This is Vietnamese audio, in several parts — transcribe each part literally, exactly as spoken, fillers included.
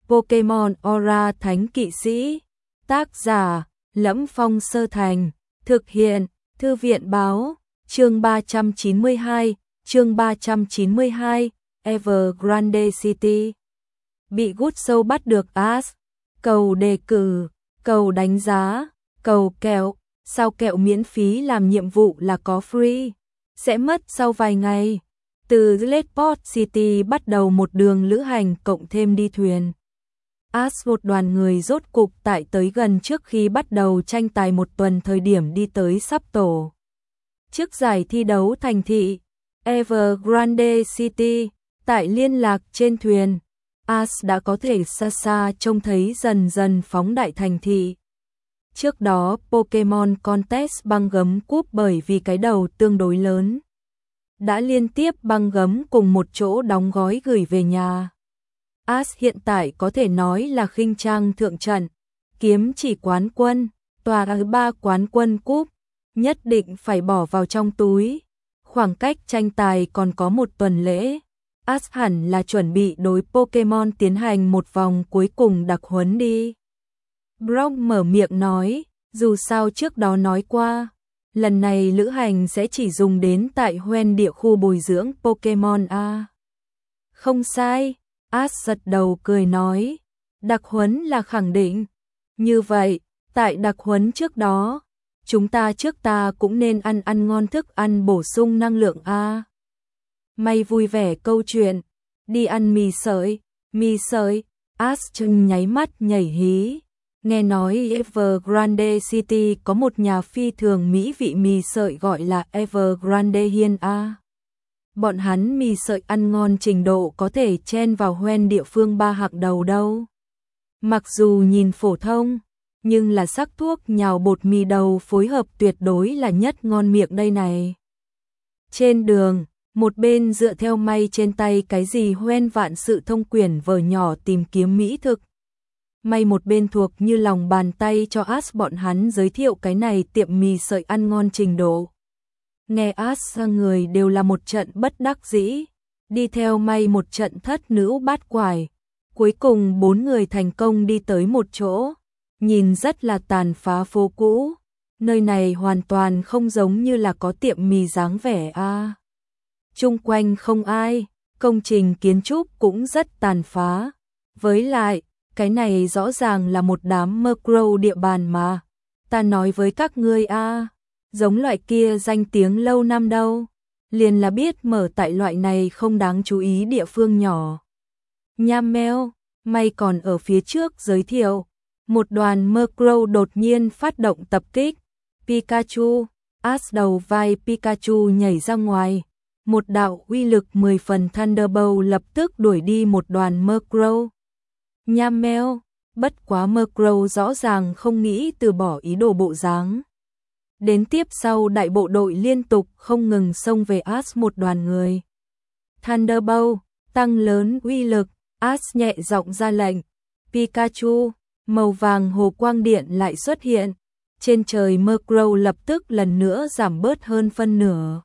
Pokemon Aura Thánh Kỵ Sĩ. Tác giả: Lẫm Phong Sơ Thành. Thực hiện: Thư viện Báo. Chương ba trăm chín mươi hai, chương ba trăm chín mươi hai, Evergrande City. Bị Good Soul bắt được Ash. Cầu đề cử, cầu đánh giá, cầu kẹo. Sao kẹo miễn phí làm nhiệm vụ là có free? Sẽ mất sau vài ngày. Từ Gladport City bắt đầu một đường lữ hành cộng thêm đi thuyền. Ash một đoàn người rốt cục tại tới gần trước khi bắt đầu tranh tài một tuần thời điểm đi tới sắp tổ. Trước giải thi đấu thành thị Evergrande City, tại liên lạc trên thuyền, Ash đã có thể xa xa trông thấy dần dần phóng đại thành thị. Trước đó Pokemon Contest băng gấm cúp bởi vì cái đầu tương đối lớn, đã liên tiếp băng gấm cùng một chỗ đóng gói gửi về nhà. Ash hiện tại có thể nói là khinh trang thượng trận, kiếm chỉ quán quân, tòa ba quán quân cúp, nhất định phải bỏ vào trong túi. Khoảng cách tranh tài còn có một tuần lễ, Ash hẳn là chuẩn bị đối Pokemon tiến hành một vòng cuối cùng đặc huấn đi. Brock mở miệng nói, dù sao trước đó nói qua, lần này lữ hành sẽ chỉ dùng đến tại Hoenn địa khu bồi dưỡng Pokemon a. Không sai, Ash giật đầu cười nói, đặc huấn là khẳng định. Như vậy, tại đặc huấn trước đó, chúng ta trước ta cũng nên ăn ăn ngon thức ăn bổ sung năng lượng a. May vui vẻ câu chuyện, đi ăn mì sợi, mì sợi, Ash chừng nháy mắt nhảy hí. Nghe nói Evergrande City có một nhà phi thường mỹ vị mì sợi gọi là Evergrande Hiên A. Bọn hắn mì sợi ăn ngon trình độ có thể chen vào Hoenn địa phương ba hạng đầu đâu. Mặc dù nhìn phổ thông, nhưng là sắc thuốc nhào bột mì đầu phối hợp tuyệt đối là nhất ngon miệng đây này. Trên đường, một bên dựa theo may trên tay cái gì Hoenn vạn sự thông quyển vở nhỏ tìm kiếm mỹ thực. May một bên thuộc như lòng bàn tay cho Ash bọn hắn giới thiệu cái này tiệm mì sợi ăn ngon trình độ. Nghe Ash ra người đều là một trận bất đắc dĩ, đi theo may một trận thất nữ bát quải. Cuối cùng bốn người thành công đi tới một chỗ, nhìn rất là tàn phá phố cũ. Nơi này hoàn toàn không giống như là có tiệm mì dáng vẻ a. À. Chung quanh không ai, công trình kiến trúc cũng rất tàn phá. Với lại, cái này rõ ràng là một đám Murkrow địa bàn mà. Ta nói với các ngươi a, à, giống loại kia danh tiếng lâu năm đâu, liền là biết mở tại loại này không đáng chú ý địa phương nhỏ. Nham meo, may còn ở phía trước giới thiệu, một đoàn Murkrow đột nhiên phát động tập kích. Pikachu, Ash đầu vai Pikachu nhảy ra ngoài, một đạo uy lực mười phần Thunderbolt lập tức đuổi đi một đoàn Murkrow. Nham meo, bất quá Murkrow rõ ràng không nghĩ từ bỏ ý đồ bộ dáng. Đến tiếp sau đại bộ đội liên tục không ngừng xông về Ash một đoàn người. Thunderbolt, tăng lớn uy lực, Ash nhẹ giọng ra lệnh. Pikachu, màu vàng hồ quang điện lại xuất hiện. Trên trời Murkrow lập tức lần nữa giảm bớt hơn phân nửa.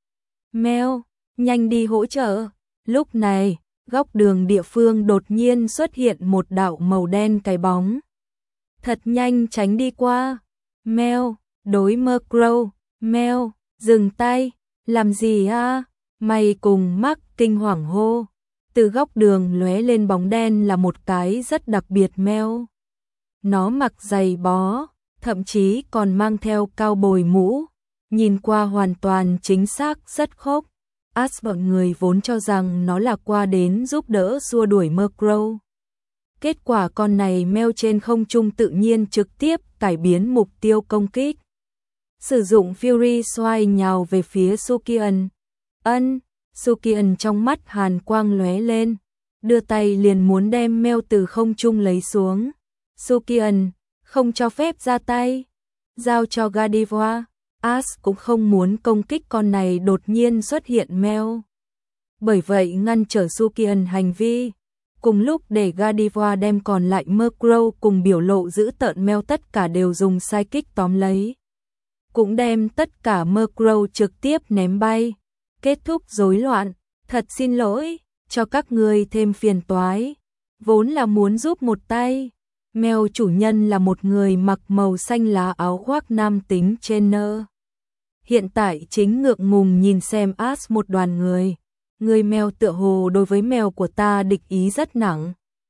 Meo, nhanh đi hỗ trợ. Lúc này, góc đường địa phương đột nhiên xuất hiện một đạo màu đen cái bóng. Thật nhanh tránh đi qua. Meo, đối Murkrow, Meo, dừng tay, làm gì a? Mày cùng Mark kinh hoàng hô. Từ góc đường lóe lên bóng đen là một cái rất đặc biệt Meo. Nó mặc giày bó, thậm chí còn mang theo cao bồi mũ, nhìn qua hoàn toàn chính xác rất khốc. Ash bọn người vốn cho rằng nó là qua đến giúp đỡ xua đuổi Murkrow. Kết quả con này Meo trên không trung tự nhiên trực tiếp cải biến mục tiêu công kích. Sử dụng Fury Swine nhào về phía Sukian. Ân, Sukian trong mắt hàn quang lóe lên, đưa tay liền muốn đem Meo từ không trung lấy xuống. Sukian, không cho phép ra tay, giao cho Gardevoir. Ash cũng không muốn công kích con này đột nhiên xuất hiện Meo. Bởi vậy ngăn trở Sukian hành vi, cùng lúc để Gardevoir đem còn lại Murkrow cùng biểu lộ giữ tợn Meo tất cả đều dùng sai kích tóm lấy. Cũng đem tất cả Murkrow trực tiếp ném bay. Kết thúc rối loạn, thật xin lỗi, cho các ngươi thêm phiền toái. vốn là muốn giúp một tay. Mèo chủ nhân là một người mặc màu xanh lá áo khoác nam tính trainer. Hiện tại chính ngượng ngùng nhìn xem Ash một đoàn người. Người mèo tựa hồ đối với mèo của ta địch ý rất nặng.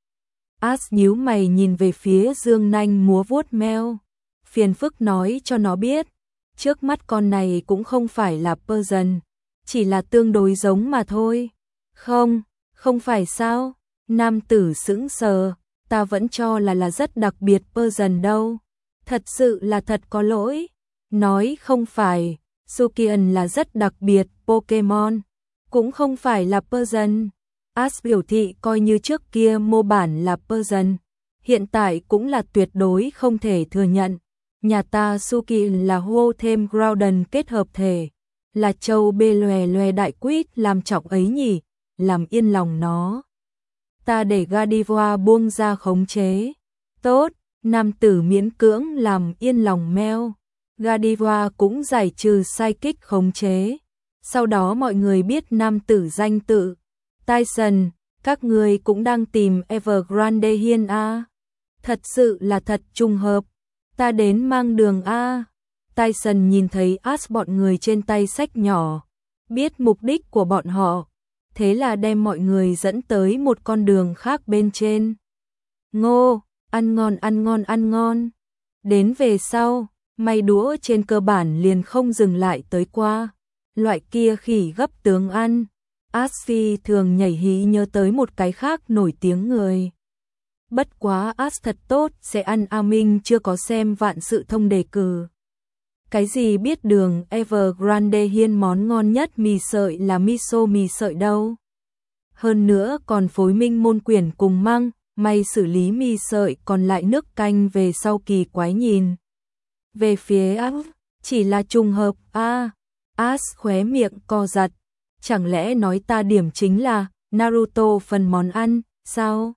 Ash nhíu mày nhìn về phía dương nanh múa vuốt mèo. Phiền phức nói cho nó biết. Trước mắt con này cũng không phải là Persian. Chỉ là tương đối giống mà thôi. Không, không phải sao? Nam tử sững sờ. Ta vẫn cho là là rất đặc biệt Persian đâu. Thật sự là thật có lỗi. Nói không phải. Sukian là rất đặc biệt Pokemon. Cũng không phải là Persian. Ash biểu thị coi như trước kia mô bản là Persian. Hiện tại cũng là tuyệt đối không thể thừa nhận. Nhà ta Sukian là hô thêm Groudon kết hợp thể. Là châu bê lòe lòe đại quýt làm trọng ấy nhỉ. Làm yên lòng nó. Ta để Gardevoir buông ra khống chế. Tốt, nam tử miễn cưỡng làm yên lòng mèo. Gardevoir cũng giải trừ sai kích khống chế. Sau đó mọi người biết nam tử danh tự. Tyson, các người cũng đang tìm Evergrande Hiên A. Thật sự là thật trùng hợp. Ta đến mang đường A. Tyson nhìn thấy Ash bọn người trên tay sách nhỏ. Biết mục đích của bọn họ. Thế là đem mọi người dẫn tới một con đường khác bên trên. Ngô, ăn ngon ăn ngon ăn ngon. Đến về sau, may đũa trên cơ bản liền không dừng lại tới qua. Loại kia khỉ gấp tướng ăn. Ash thường nhảy hí nhớ tới một cái khác nổi tiếng người. Bất quá Ash thật tốt sẽ ăn A Minh chưa có xem vạn sự thông đề cử. Cái gì biết đường Evergrande Hiên món ngon nhất mì sợi là miso mì sợi đâu. Hơn nữa còn phối minh môn quyển cùng măng, may xử lý mì sợi còn lại nước canh về sau kỳ quái nhìn. Về phía Ash, chỉ là trùng hợp a à, Ash khóe miệng co giật. Chẳng lẽ nói ta điểm chính là Naruto phần món ăn, sao?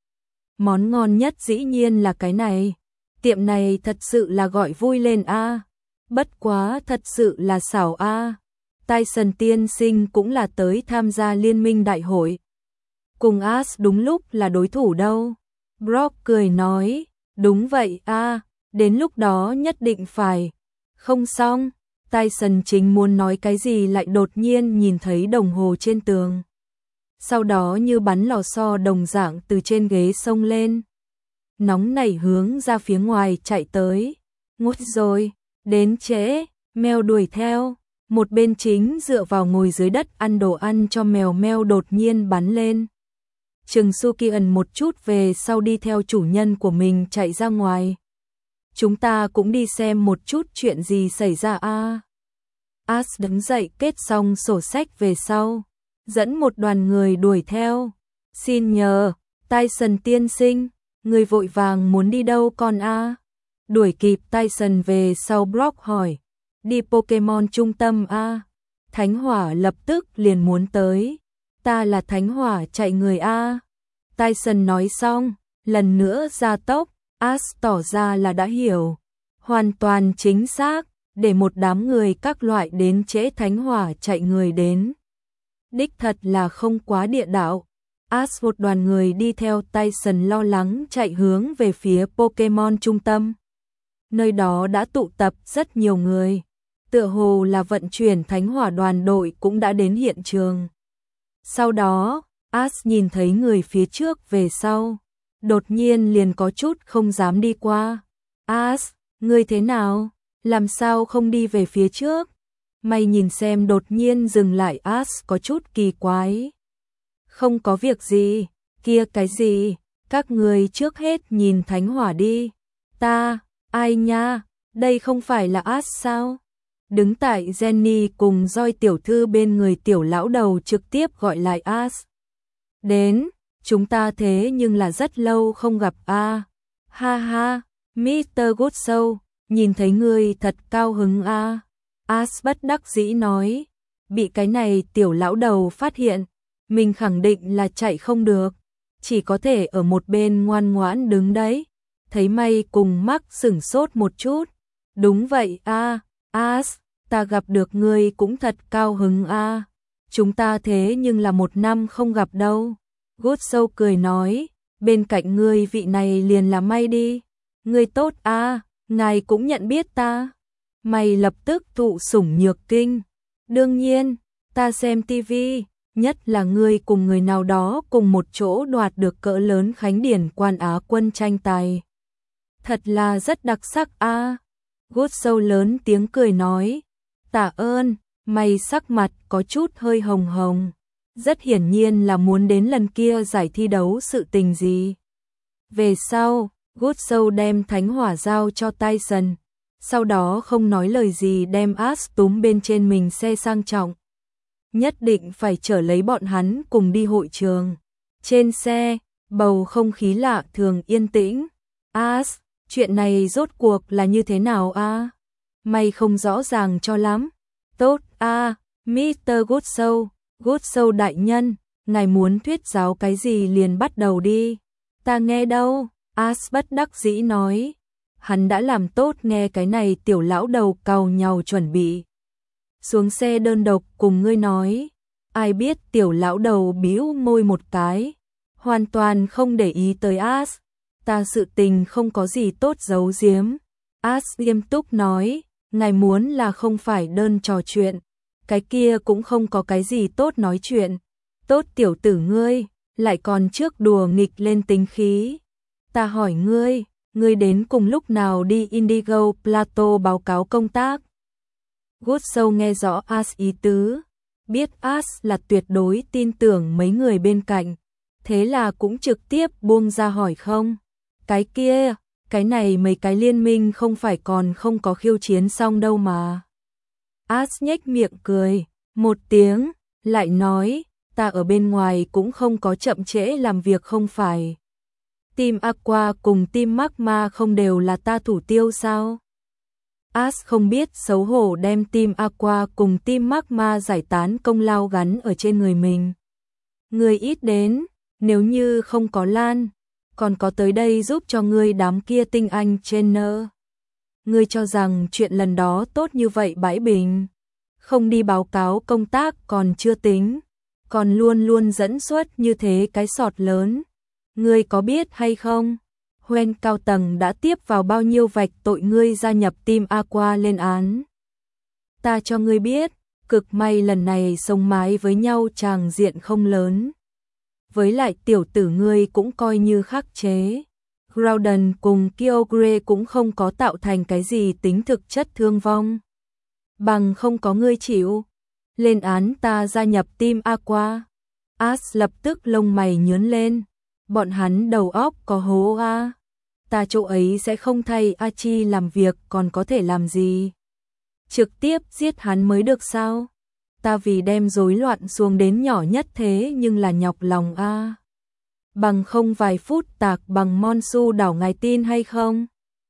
Món ngon nhất dĩ nhiên là cái này. Tiệm này thật sự là gọi vui lên a à. Bất quá thật sự là xảo a à. Tyson tiên sinh cũng là tới tham gia liên minh đại hội. Cùng Ash đúng lúc là đối thủ đâu. Brock cười nói, đúng vậy a à, đến lúc đó nhất định phải. Không xong, Tyson chính muốn nói cái gì lại đột nhiên nhìn thấy đồng hồ trên tường. Sau đó như bắn lò xo đồng dạng từ trên ghế xông lên. Nóng nảy hướng ra phía ngoài chạy tới. Ngút rồi, đến trễ, mèo đuổi theo. Một bên chính dựa vào ngồi dưới đất ăn đồ ăn cho mèo mèo đột nhiên bắn lên. Trừng Sukian một chút về sau đi theo chủ nhân của mình chạy ra ngoài. Chúng ta cũng đi xem một chút chuyện gì xảy ra a. À. Ash đứng dậy kết xong sổ sách về sau, dẫn một đoàn người đuổi theo. Xin nhờ, Tyson tiên sinh, người vội vàng muốn đi đâu con a? À? Đuổi kịp Tyson về sau Brock hỏi, đi Pokemon trung tâm a? À? Thánh hỏa lập tức liền muốn tới. Ta là thánh hỏa chạy người a. À? Tyson nói xong, lần nữa ra tốc. Ash tỏ ra là đã hiểu. Hoàn toàn chính xác, để một đám người các loại đến trễ thánh hỏa chạy người đến. Đích thật là không quá địa đạo. Ash một đoàn người đi theo Tyson lo lắng chạy hướng về phía Pokemon trung tâm. Nơi đó đã tụ tập rất nhiều người. Tựa hồ là vận chuyển thánh hỏa đoàn đội cũng đã đến hiện trường. Sau đó, Ash nhìn thấy người phía trước về sau. Đột nhiên liền có chút không dám đi qua. Ash, ngươi thế nào? Làm sao không đi về phía trước? Mày nhìn xem đột nhiên dừng lại Ash có chút kỳ quái. Không có việc gì, kia cái gì? Các người trước hết nhìn thánh hỏa đi. Ta, ai nha, đây không phải là Ash sao? Đứng tại Jenny cùng Joy tiểu thư bên người tiểu lão đầu trực tiếp gọi lại Ash. Đến. Chúng ta thế nhưng là rất lâu không gặp a. À. Ha ha, mít tơ Goodshow, nhìn thấy ngươi thật cao hứng a. À. Ash bất đắc dĩ nói, bị cái này tiểu lão đầu phát hiện, mình khẳng định là chạy không được, chỉ có thể ở một bên ngoan ngoãn đứng đấy. Thấy May cùng Mark sửng sốt một chút. Đúng vậy a, à. Ash, ta gặp được ngươi cũng thật cao hứng a. À. Chúng ta thế nhưng là một năm không gặp đâu. Goodshow cười nói, bên cạnh ngươi vị này liền là May đi. Ngươi tốt a, ngài cũng nhận biết ta. May lập tức thụ sủng nhược kinh. Đương nhiên, ta xem tivi, nhất là ngươi cùng người nào đó cùng một chỗ đoạt được cỡ lớn khánh điển quan Á quân tranh tài. Thật là rất đặc sắc a. Gút sâu lớn tiếng cười nói. Tạ ơn. May sắc mặt có chút hơi hồng hồng. Rất hiển nhiên là muốn đến lần kia giải thi đấu sự tình gì. Về sau, Gút sâu đem thánh hỏa giao cho Tyson. Sau đó không nói lời gì đem Ash túm bên trên mình xe sang trọng. Nhất định phải chở lấy bọn hắn cùng đi hội trường. Trên xe, bầu không khí lạ thường yên tĩnh. Ash, chuyện này rốt cuộc là như thế nào a? May không rõ ràng cho lắm. Tốt a, mít tơ Goodshow, Goodshow đại nhân, ngài muốn thuyết giáo cái gì liền bắt đầu đi. Ta nghe đâu, Ash bất đắc dĩ nói. Hắn đã làm tốt nghe cái này tiểu lão đầu càu nhàu chuẩn bị. Xuống xe đơn độc cùng ngươi nói. Ai biết tiểu lão đầu bĩu môi một cái. Hoàn toàn không để ý tới Ash. Ta sự tình không có gì tốt giấu giếm. Ash nghiêm túc nói. Ngài muốn là không phải đơn trò chuyện. Cái kia cũng không có cái gì tốt nói chuyện. Tốt tiểu tử ngươi, lại còn trước đùa nghịch lên tính khí. Ta hỏi ngươi, ngươi đến cùng lúc nào đi Indigo Plateau báo cáo công tác? Goodshow nghe rõ Ash ý tứ, biết Ash là tuyệt đối tin tưởng mấy người bên cạnh, thế là cũng trực tiếp buông ra hỏi không. Cái kia, cái này mấy cái liên minh không phải còn không có khiêu chiến xong đâu mà. Ash nhếch miệng cười, một tiếng, lại nói, ta ở bên ngoài cũng không có chậm trễ làm việc không phải. Team Aqua cùng Team Magma không đều là ta thủ tiêu sao? Ash không biết xấu hổ đem Team Aqua cùng Team Magma giải tán công lao gắn ở trên người mình. Người ít đến, nếu như không có Lan, còn có tới đây giúp cho ngươi đám kia tinh anh trainer. Ngươi cho rằng chuyện lần đó tốt như vậy bãi bình, không đi báo cáo công tác còn chưa tính, còn luôn luôn dẫn xuất như thế cái sọt lớn. Ngươi có biết hay không? Hoen cao tầng đã tiếp vào bao nhiêu vạch tội ngươi gia nhập Team Aqua lên án. Ta cho ngươi biết, cực may lần này sống mái với nhau tràng diện không lớn. Với lại tiểu tử ngươi cũng coi như khắc chế. Groudon cùng Kyogre cũng không có tạo thành cái gì tính thực chất thương vong. Bằng không có ngươi chịu lên án ta gia nhập Team Aqua. Ash lập tức lông mày nhướng lên. Bọn hắn đầu óc có hố a. Ta chỗ ấy sẽ không thay Achi làm việc còn có thể làm gì. Trực tiếp giết hắn mới được sao? Ta vì đem rối loạn xuống đến nhỏ nhất thế nhưng là nhọc lòng a. Bằng không vài phút tạc bằng Monsu đảo ngài tin hay không?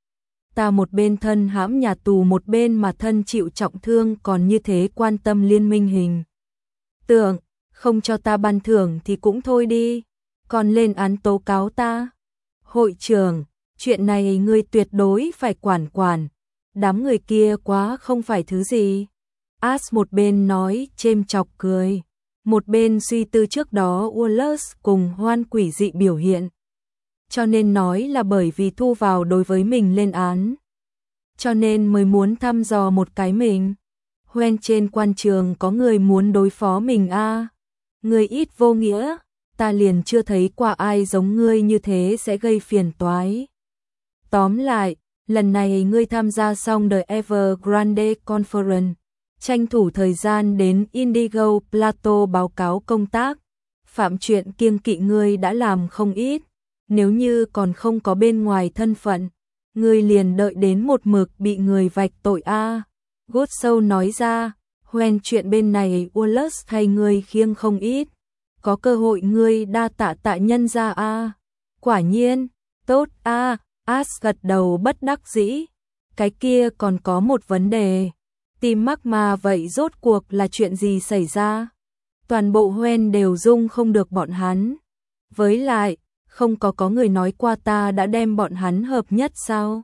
Ta một bên thân hãm nhà tù một bên mà thân chịu trọng thương còn như thế quan tâm liên minh hình. Tưởng, không cho ta ban thưởng thì cũng thôi đi, còn lên án tố cáo ta. Hội trưởng, chuyện này ngươi tuyệt đối phải quản quản, đám người kia quá không phải thứ gì. Ash một bên nói chêm chọc cười, một bên suy tư trước đó Wallace cùng Hoan quỷ dị biểu hiện. Cho nên nói là bởi vì thu vào đối với mình lên án. Cho nên mới muốn thăm dò một cái mình. Hoen trên quan trường có người muốn đối phó mình a. À. Người ít vô nghĩa, ta liền chưa thấy qua ai giống ngươi như thế sẽ gây phiền toái. Tóm lại, lần này ngươi tham gia xong The Evergrande Conference, tranh thủ thời gian đến Indigo Plateau báo cáo công tác. Phạm chuyện kiêng kỵ ngươi đã làm không ít, nếu như còn không có bên ngoài thân phận, ngươi liền đợi đến một mực bị người vạch tội a. À. Goodshow nói ra, Hoen chuyện bên này Wallace thay ngươi khiêng không ít, có cơ hội ngươi đa tạ tạ nhân ra a. À. Quả nhiên, tốt a. À. Ash gật đầu bất đắc dĩ. Cái kia còn có một vấn đề. Team Magma vậy rốt cuộc là chuyện gì xảy ra? Toàn bộ Hoen đều dung không được bọn hắn. Với lại, không có có người nói qua ta đã đem bọn hắn hợp nhất sao?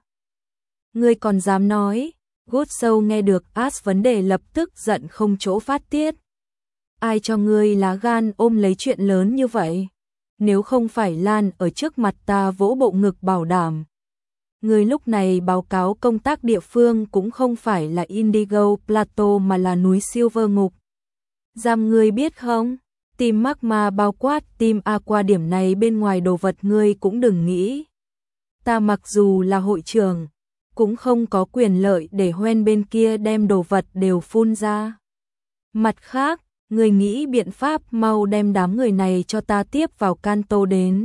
Ngươi còn dám nói? Goodshow nghe được Ash vấn đề lập tức giận không chỗ phát tiết. Ai cho ngươi lá gan ôm lấy chuyện lớn như vậy? nếu không phải Lan ở trước mặt ta vỗ bộ ngực bảo đảm. Người lúc này báo cáo công tác địa phương cũng không phải là Indigo Plateau mà là núi Silver ngục. Giam ngươi biết không? Team Magma bao quát Team Aqua, điểm này bên ngoài đồ vật ngươi cũng đừng nghĩ. Ta mặc dù là hội trưởng, cũng không có quyền lợi để Hoen bên kia đem đồ vật đều phun ra. Mặt khác, ngươi nghĩ biện pháp mau đem đám người này cho ta tiếp vào Kanto đến.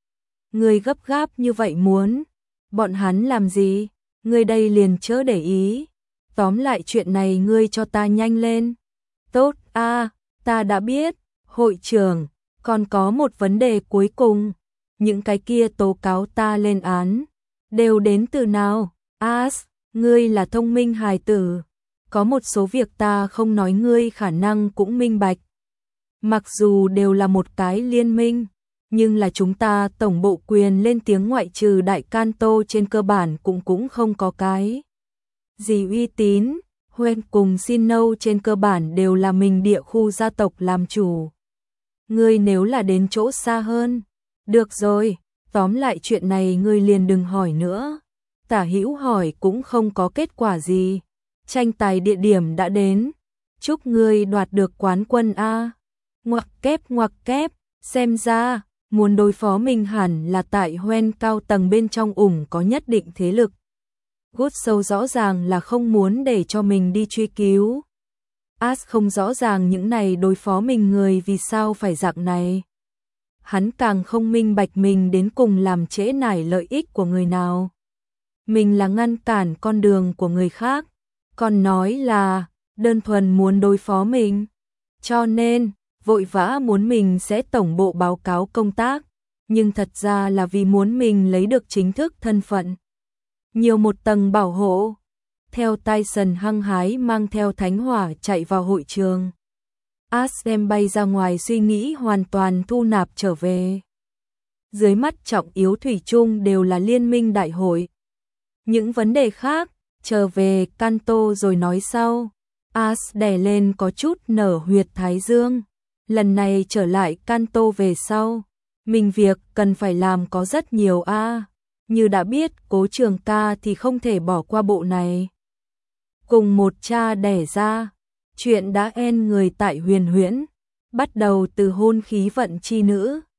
Ngươi gấp gáp như vậy muốn bọn hắn làm gì? Ngươi đây liền chớ để ý. Tóm lại chuyện này ngươi cho ta nhanh lên. Tốt a, ta đã biết. Hội trưởng, còn có một vấn đề cuối cùng. Những cái kia tố cáo ta lên án đều đến từ nào? As, ngươi là thông minh hài tử. Có một số việc ta không nói ngươi khả năng cũng minh bạch. Mặc dù đều là một cái liên minh, nhưng là chúng ta tổng bộ quyền lên tiếng ngoại trừ Đại Kanto trên cơ bản cũng cũng không có cái gì uy tín. Hoen cùng Sinnoh trên cơ bản đều là mình địa khu gia tộc làm chủ. Ngươi nếu là đến chỗ xa hơn, được rồi, tóm lại chuyện này ngươi liền đừng hỏi nữa. Tả Hữu hỏi cũng không có kết quả gì. Tranh tài địa điểm đã đến. Chúc ngươi đoạt được quán quân a. Ngoặc kép ngoặc kép, xem ra muốn đối phó mình hẳn là tại Hoen cao tầng bên trong ủng có nhất định thế lực. Gút sâu rõ ràng là không muốn để cho mình đi truy cứu. As không rõ ràng những này đối phó mình người vì sao phải dạng này. Hắn càng không minh bạch mình đến cùng làm trễ nải lợi ích của người nào. Mình là ngăn cản con đường của người khác, còn nói là đơn thuần muốn đối phó mình. Cho nên, vội vã muốn mình sẽ tổng bộ báo cáo công tác, nhưng thật ra là vì muốn mình lấy được chính thức thân phận. Nhiều một tầng bảo hộ. Theo Tyson hăng hái mang theo thánh hỏa chạy vào hội trường. As đem bay ra ngoài suy nghĩ hoàn toàn thu nạp trở về. Dưới mắt trọng yếu thủy chung đều là liên minh đại hội. Những vấn đề khác, trở về Kanto rồi nói sau. As đè lên có chút nở huyệt thái dương. Lần này trở lại Kanto về sau, mình việc cần phải làm có rất nhiều a. À. Như đã biết Cố Trường Ca thì không thể bỏ qua bộ này. Cùng một cha đẻ ra, chuyện đã en người tại Huyền Huyễn, bắt đầu từ hôn khí vận chi nữ,